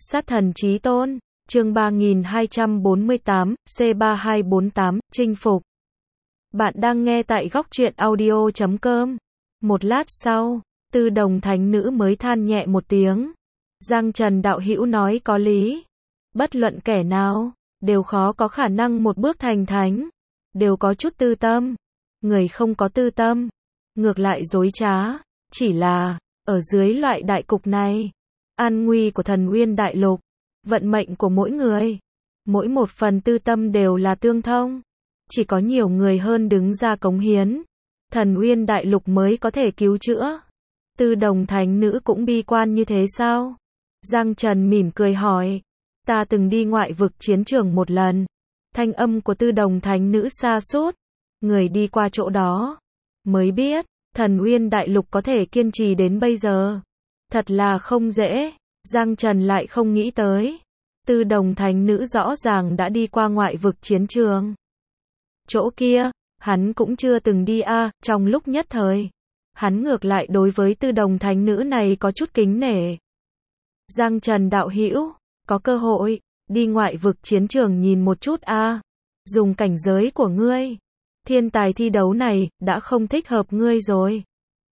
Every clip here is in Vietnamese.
Sát thần chí tôn, chương 3248, C3248, chinh phục. Bạn đang nghe tại góc truyện audio.com. Một lát sau, Tư Đồng thánh nữ mới than nhẹ một tiếng. Giang Trần đạo hữu nói có lý. Bất luận kẻ nào, đều khó có khả năng một bước thành thánh. Đều có chút tư tâm. Người không có tư tâm, ngược lại dối trá. Chỉ là, ở dưới loại đại cục này, an nguy của thần Uyên đại lục, vận mệnh của mỗi người, mỗi một phần tư tâm đều là tương thông. Chỉ có nhiều người hơn đứng ra cống hiến, thần Uyên đại lục mới có thể cứu chữa. Tư Đồng thánh nữ cũng bi quan như thế sao? Giang Trần mỉm cười hỏi. Ta từng đi ngoại vực chiến trường một lần. Thanh âm của Tư Đồng thánh nữ xa sút. Người đi qua chỗ đó mới biết, thần Uyên đại lục có thể kiên trì đến bây giờ, thật là không dễ. Giang Trần lại không nghĩ tới, Tư Đồng thánh nữ rõ ràng đã đi qua ngoại vực chiến trường. Chỗ kia, hắn cũng chưa từng đi trong lúc nhất thời, hắn ngược lại đối với Tư Đồng thánh nữ này có chút kính nể. Giang Trần đạo hữu, có cơ hội, đi ngoại vực chiến trường nhìn một chút dùng cảnh giới của ngươi, thiên tài thi đấu này, đã không thích hợp ngươi rồi.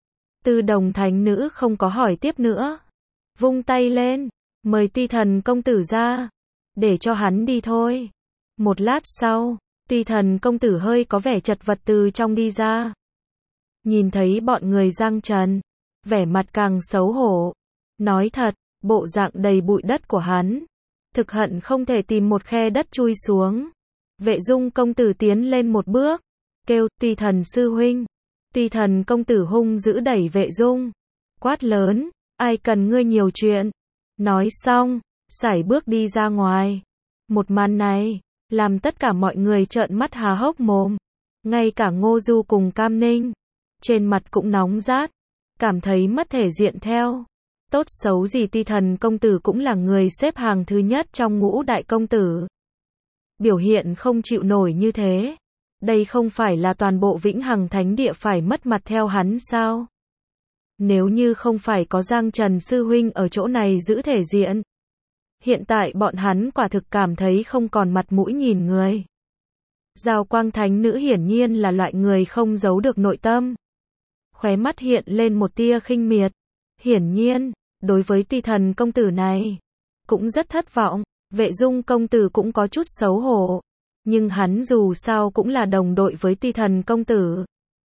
Tư Đồng thánh nữ không có hỏi tiếp nữa. Vung tay lên, mời Ti Thần công tử ra, để cho hắn đi thôi. Một lát sau, Ti Thần công tử hơi có vẻ chật vật từ trong đi ra. Nhìn thấy bọn người Giang Trần, vẻ mặt càng xấu hổ. Nói thật, bộ dạng đầy bụi đất của hắn, thực hận không thể tìm một khe đất chui xuống. Vệ Dung công tử tiến lên một bước, kêu, Ti Thần sư huynh. Ti Thần công tử hung dữ đẩy Vệ Dung, quát lớn, ai cần ngươi nhiều chuyện. Nói xong, sải bước đi ra ngoài. Một màn này, làm tất cả mọi người trợn mắt há hốc mồm. Ngay cả Ngô Du cùng Cam Ninh, trên mặt cũng nóng rát, cảm thấy mất thể diện theo. Tốt xấu gì Ti Thần công tử cũng là người xếp hàng thứ nhất trong ngũ đại công tử. Biểu hiện không chịu nổi như thế. Đây không phải là toàn bộ Vĩnh Hằng Thánh Địa phải mất mặt theo hắn sao? Nếu như không phải có Giang Trần sư huynh ở chỗ này giữ thể diện, hiện tại bọn hắn quả thực cảm thấy không còn mặt mũi nhìn người. Giao Quang thánh nữ hiển nhiên là loại người không giấu được nội tâm. Khóe mắt hiện lên một tia khinh miệt. Hiển nhiên, đối với Ti Thần công tử này, cũng rất thất vọng. Vệ Dung công tử cũng có chút xấu hổ. Nhưng hắn dù sao cũng là đồng đội với Ti Thần công tử.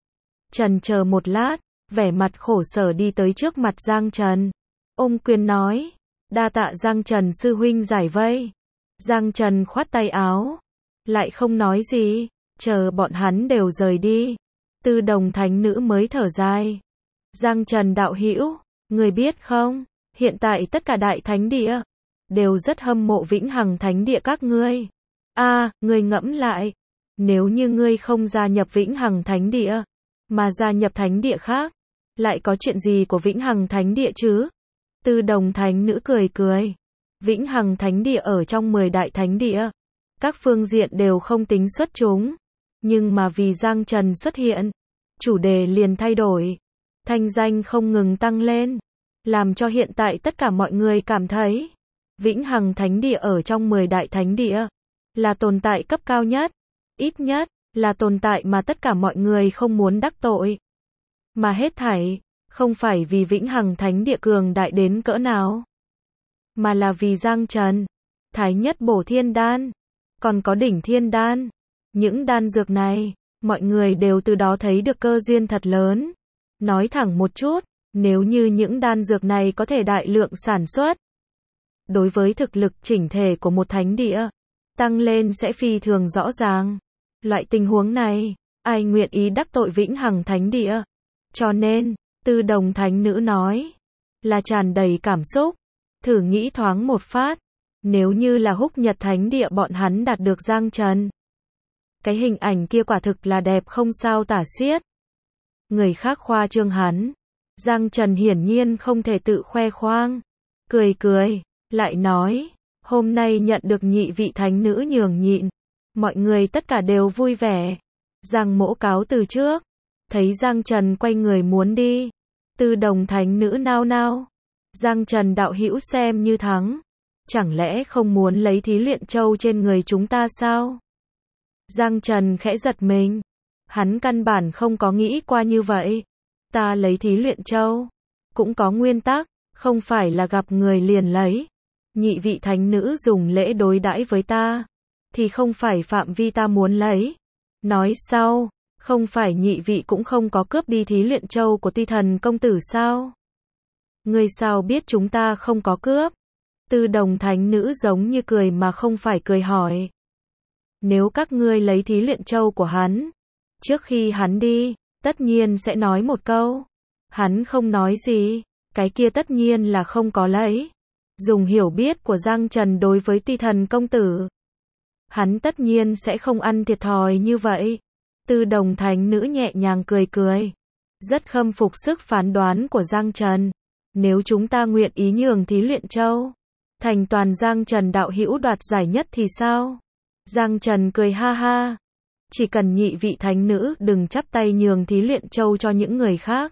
Trần chờ một lát, vẻ mặt khổ sở đi tới trước mặt Giang Trần. Ôm quyền nói, đa tạ Giang Trần sư huynh giải vây. Giang Trần khoát tay áo, lại không nói gì, chờ bọn hắn đều rời đi. Tư Đồng thánh nữ mới thở dài. Giang Trần đạo hữu, người biết không, hiện tại tất cả đại thánh địa đều rất hâm mộ Vĩnh Hằng Thánh Địa các ngươi. Ngươi ngẫm lại, nếu như ngươi không gia nhập Vĩnh Hằng Thánh Địa, mà gia nhập thánh địa khác, lại có chuyện gì của Vĩnh Hằng Thánh Địa chứ? Tư Đồng thánh nữ cười cười. Vĩnh Hằng Thánh Địa ở trong 10 đại thánh địa, các phương diện đều không tính xuất chúng, nhưng mà vì Giang Trần xuất hiện, chủ đề liền thay đổi, thanh danh không ngừng tăng lên, làm cho hiện tại tất cả mọi người cảm thấy Vĩnh Hằng Thánh Địa ở trong 10 đại thánh địa là tồn tại cấp cao nhất, ít nhất là tồn tại mà tất cả mọi người không muốn đắc tội. Mà hết thảy, không phải vì Vĩnh Hằng Thánh Địa cường đại đến cỡ nào, mà là vì Giang Trần, Thái Nhất Bổ Thiên Đan, còn có Đỉnh Thiên Đan. Những đan dược này, mọi người đều từ đó thấy được cơ duyên thật lớn. Nói thẳng một chút, nếu như những đan dược này có thể đại lượng sản xuất, đối với thực lực chỉnh thể của một thánh địa, tăng lên sẽ phi thường rõ ràng. Loại tình huống này, ai nguyện ý đắc tội Vĩnh Hằng Thánh Địa? Cho nên, Tư Đồng thánh nữ nói, là tràn đầy cảm xúc. Thử nghĩ thoáng một phát, nếu như là Húc Nhật Thánh Địa bọn hắn đạt được Giang Trần, cái hình ảnh kia quả thực là đẹp không sao tả xiết. Người khác khoa trương hắn, Giang Trần hiển nhiên không thể tự khoe khoang. Cười cười, lại nói, hôm nay nhận được nhị vị thánh nữ nhường nhịn, mọi người tất cả đều vui vẻ. Giang mỗ cáo từ trước. Thấy Giang Trần quay người muốn đi, Tư Đồng thánh nữ nao nao. Giang Trần đạo hữu xem như thắng. chẳng lẽ không muốn lấy thí luyện châu trên người chúng ta sao? Giang Trần khẽ giật mình. Hắn căn bản không có nghĩ qua như vậy. Ta lấy thí luyện châu. Cũng có nguyên tắc, không phải là gặp người liền lấy. Nhị vị thánh nữ dùng lễ đối đãi với ta, thì không phải phạm vi ta muốn lấy. Nói sau, không phải nhị vị cũng không có cướp đi thí luyện châu của Ti Thần công tử sao? Ngươi sao biết chúng ta không có cướp? Tư Đồng thánh nữ giống như cười mà không phải cười hỏi. Nếu các ngươi lấy thí luyện châu của hắn, trước khi hắn đi, tất nhiên sẽ nói một câu. Hắn không nói gì, cái kia tất nhiên là không có lấy. Dùng hiểu biết của Giang Trần đối với Ti Thần công tử, hắn tất nhiên sẽ không ăn thiệt thòi như vậy. Tư Đồng thánh nữ nhẹ nhàng cười cười, rất khâm phục sức phán đoán của Giang Trần. Nếu chúng ta nguyện ý nhường thí luyện châu, thành toàn Giang Trần đạo hữu đoạt giải nhất thì sao? Giang Trần cười ha ha. Chỉ cần nhị vị thánh nữ đừng chắp tay nhường thí luyện châu cho những người khác,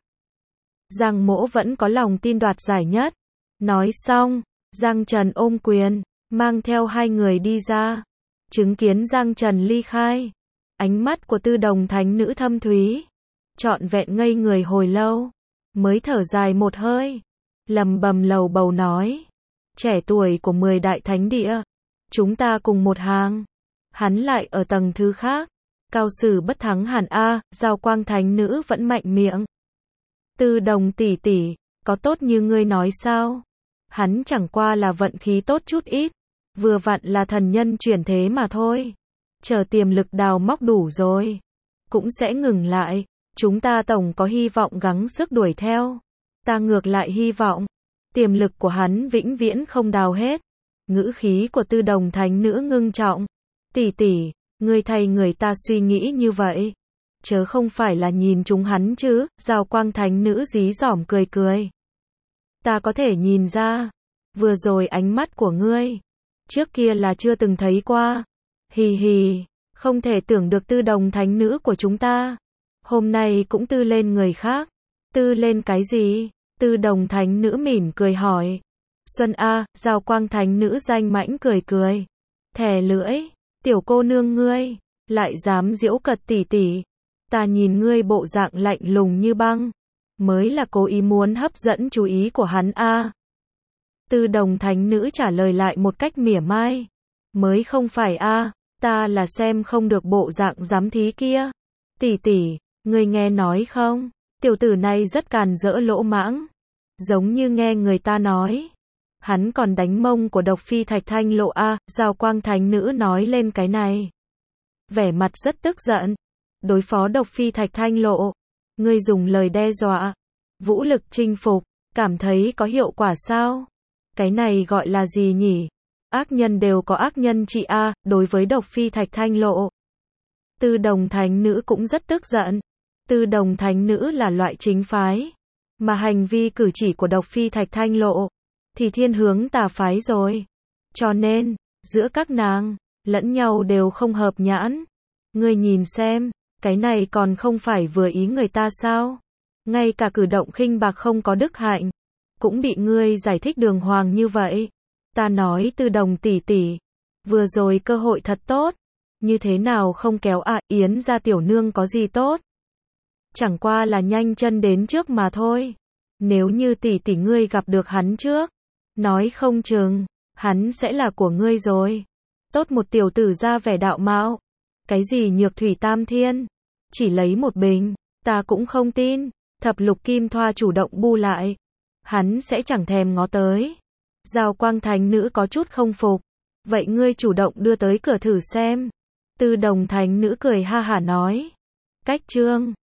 Giang mỗ vẫn có lòng tin đoạt giải nhất. Nói xong, Giang Trần ôm quyền, mang theo hai người đi ra. Chứng kiến Giang Trần ly khai, ánh mắt của Tư Đồng thánh nữ thâm thúy, trọn vẹn ngây người hồi lâu, mới thở dài một hơi, lầm bầm lầu bầu nói. Trẻ tuổi của 10 đại thánh địa, chúng ta cùng một hàng. Hắn lại ở tầng thứ khác. Cao sử bất thắng hẳn a. Giao Quang thánh nữ vẫn mạnh miệng. Tư Đồng tỷ tỷ, có tốt như ngươi nói sao? Hắn chẳng qua là vận khí tốt chút ít, vừa vặn là thần nhân chuyển thế mà thôi. Chờ tiềm lực đào móc đủ rồi, cũng sẽ ngừng lại. Chúng ta tổng có hy vọng gắng sức đuổi theo. Ta ngược lại hy vọng tiềm lực của hắn vĩnh viễn không đào hết. Ngữ khí của Tư Đồng thánh nữ ngưng trọng. Tỷ tỷ, ngươi thay người ta suy nghĩ như vậy, chớ không phải là nhìn chúng hắn chứ? Giao Quang thánh nữ dí dỏm cười cười. Ta có thể nhìn ra, vừa rồi ánh mắt của ngươi, trước kia là chưa từng thấy qua. Hì hì, không thể tưởng được Tư Đồng thánh nữ của chúng ta, hôm nay cũng tư lên người khác. Tư lên cái gì? Tư Đồng thánh nữ mỉm cười hỏi. Xuân a. Giao Quang thánh nữ danh mãnh cười cười. Thè lưỡi, tiểu cô nương ngươi, lại dám giễu cợt tỷ tỷ. Ta nhìn ngươi bộ dạng lạnh lùng như băng, mới là cố ý muốn hấp dẫn chú ý của hắn a. Tư Đồng thánh nữ trả lời lại một cách mỉa mai. Mới không phải a, ta là xem không được bộ dạng giám thí kia. Tỷ tỷ, ngươi nghe nói không? Tiểu tử này rất càn rỡ lỗ mãng. Giống như nghe người ta nói, hắn còn đánh mông của Độc Phi Thạch Thanh Lộ a. Giao Quang thánh nữ nói lên cái này, vẻ mặt rất tức giận. Đối phó Độc Phi Thạch Thanh Lộ, ngươi dùng lời đe dọa, vũ lực chinh phục, cảm thấy có hiệu quả sao? Cái này gọi là gì nhỉ? Ác nhân đều có ác nhân trị a. Đối với Độc Phi Thạch Thanh Lộ, Tư Đồng thánh nữ cũng rất tức giận. Tư Đồng thánh nữ là loại chính phái, mà hành vi cử chỉ của Độc Phi Thạch Thanh Lộ thì thiên hướng tà phái rồi. Cho nên, giữa các nàng, lẫn nhau đều không hợp nhãn. Ngươi nhìn xem, cái này còn không phải vừa ý người ta sao? Ngay cả cử động khinh bạc không có đức hạnh, cũng bị ngươi giải thích đường hoàng như vậy. Ta nói Tư Đồng tỷ tỷ, vừa rồi cơ hội thật tốt, như thế nào không kéo à? Yến gia tiểu nương có gì tốt? Chẳng qua là nhanh chân đến trước mà thôi. Nếu như tỷ tỷ ngươi gặp được hắn trước, nói không chừng, hắn sẽ là của ngươi rồi. Tốt một tiểu tử ra vẻ đạo mạo. Cái gì nhược thủy tam thiên, chỉ lấy một bình, ta cũng không tin. Thập lục kim thoa chủ động bu lại, hắn sẽ chẳng thèm ngó tới. Giao Quang thánh nữ có chút không phục. Vậy ngươi chủ động đưa tới cửa thử xem. Tư Đồng thánh nữ cười ha hả nói. Cách chương